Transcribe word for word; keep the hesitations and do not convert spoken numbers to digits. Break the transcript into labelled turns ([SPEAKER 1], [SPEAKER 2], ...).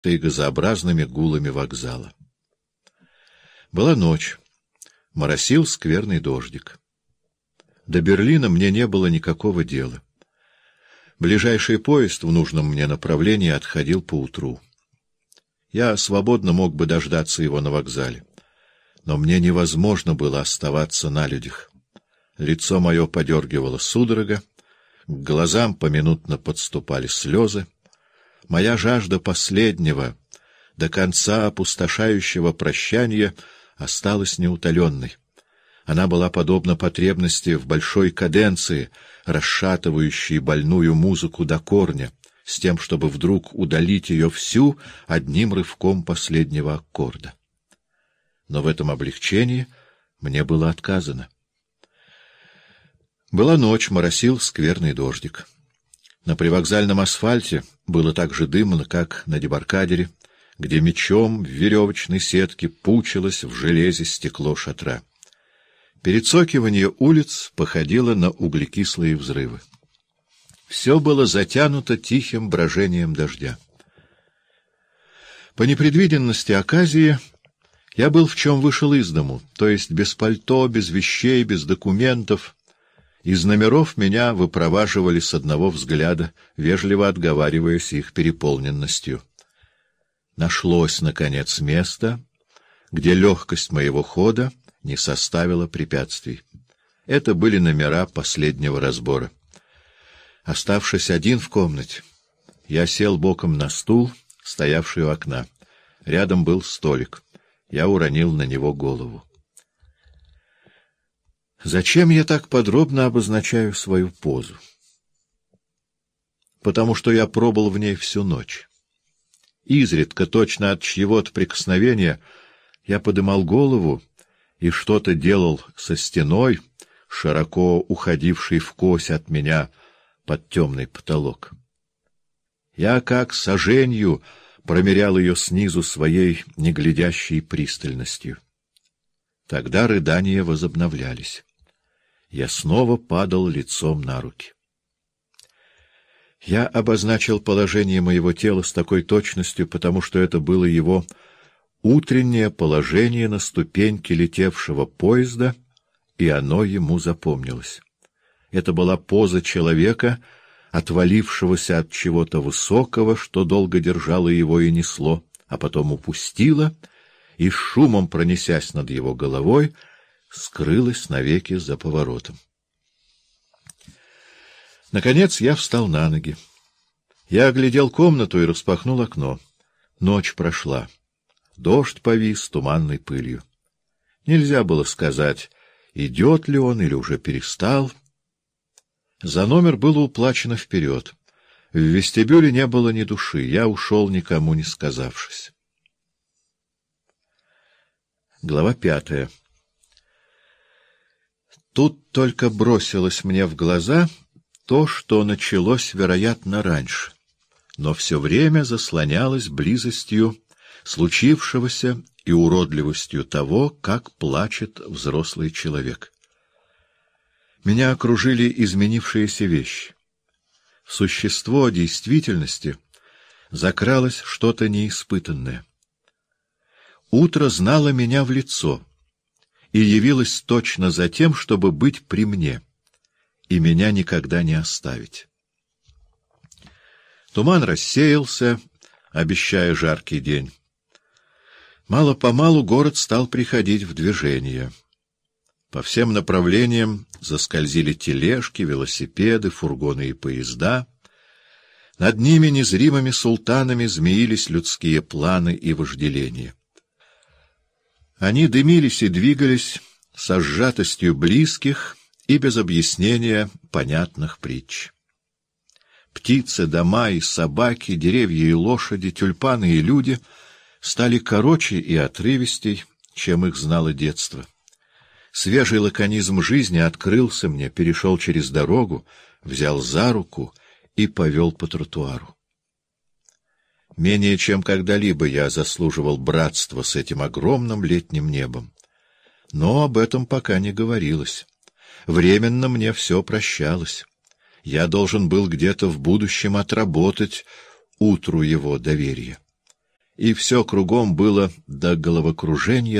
[SPEAKER 1] и газообразными гулами вокзала. Была ночь. Моросил скверный дождик. До Берлина мне не было никакого дела. Ближайший поезд в нужном мне направлении отходил поутру. Я свободно мог бы дождаться его на вокзале. Но мне невозможно было оставаться на людях. Лицо мое подергивало судорога, к глазам поминутно подступали слезы. Моя жажда последнего, до конца опустошающего прощания осталась неутоленной. Она была подобна потребности в большой каденции, расшатывающей больную музыку до корня, с тем, чтобы вдруг удалить ее всю одним рывком последнего аккорда. Но в этом облегчении мне было отказано. Была ночь, моросил скверный дождик. На привокзальном асфальте было так же дымно, как на дебаркадере, где мечом в веревочной сетке пучилось в железе стекло шатра. Перецокивание улиц походило на углекислые взрывы. Все было затянуто тихим брожением дождя. По непредвиденности оказии я был в чем вышел из дому, то есть без пальто, без вещей, без документов. Из номеров меня выпроваживали с одного взгляда, вежливо отговариваясь их переполненностью. Нашлось, наконец, место, где легкость моего хода не составила препятствий. Это были номера последнего разбора. Оставшись один в комнате, я сел боком на стул, стоявший у окна. Рядом был столик. Я уронил на него голову. Зачем я так подробно обозначаю свою позу? Потому что я пробыл в ней всю ночь. Изредка, точно от чьего-то прикосновения, я подымал голову и что-то делал со стеной, широко уходившей вкось от меня под темный потолок. Я, как саженью, промерял ее снизу своей неглядящей пристальностью. Тогда рыдания возобновлялись. Я снова падал лицом на руки. Я обозначил положение моего тела с такой точностью, потому что это было его утреннее положение на ступеньке летевшего поезда, и оно ему запомнилось. Это была поза человека, отвалившегося от чего-то высокого, что долго держало его и несло, а потом упустило, и шумом пронесясь над его головой, скрылась навеки за поворотом. Наконец я встал на ноги. Я оглядел комнату и распахнул окно. Ночь прошла. Дождь повис туманной пылью. Нельзя было сказать, идет ли он или уже перестал. За номер было уплачено вперед. В вестибюле не было ни души. Я ушел, никому не сказавшись. Глава пятая. Тут только бросилось мне в глаза то, что началось, вероятно, раньше, но все время заслонялось близостью случившегося и уродливостью того, как плачет взрослый человек. Меня окружили изменившиеся вещи. В существо действительности закралось что-то неиспытанное. Утро знало меня в лицо и явилось точно за тем, чтобы быть при мне, и меня никогда не оставить. Туман рассеялся, обещая жаркий день. Мало-помалу город стал приходить в движение. По всем направлениям заскользили тележки, велосипеды, фургоны и поезда. Над ними незримыми султанами змеились людские планы и вожделения. Они дымились и двигались со сжатостью близких и без объяснения понятных притч. Птицы, дома и собаки, деревья и лошади, тюльпаны и люди стали короче и отрывистей, чем их знало детство. Свежий лаконизм жизни открылся мне, перешел через дорогу, взял за руку и повел по тротуару. Менее чем когда-либо я заслуживал братства с этим огромным летним небом. Но об этом пока не говорилось. Временно мне все прощалось. Я должен был где-то в будущем отработать утру его доверия. и все кругом было до головокружения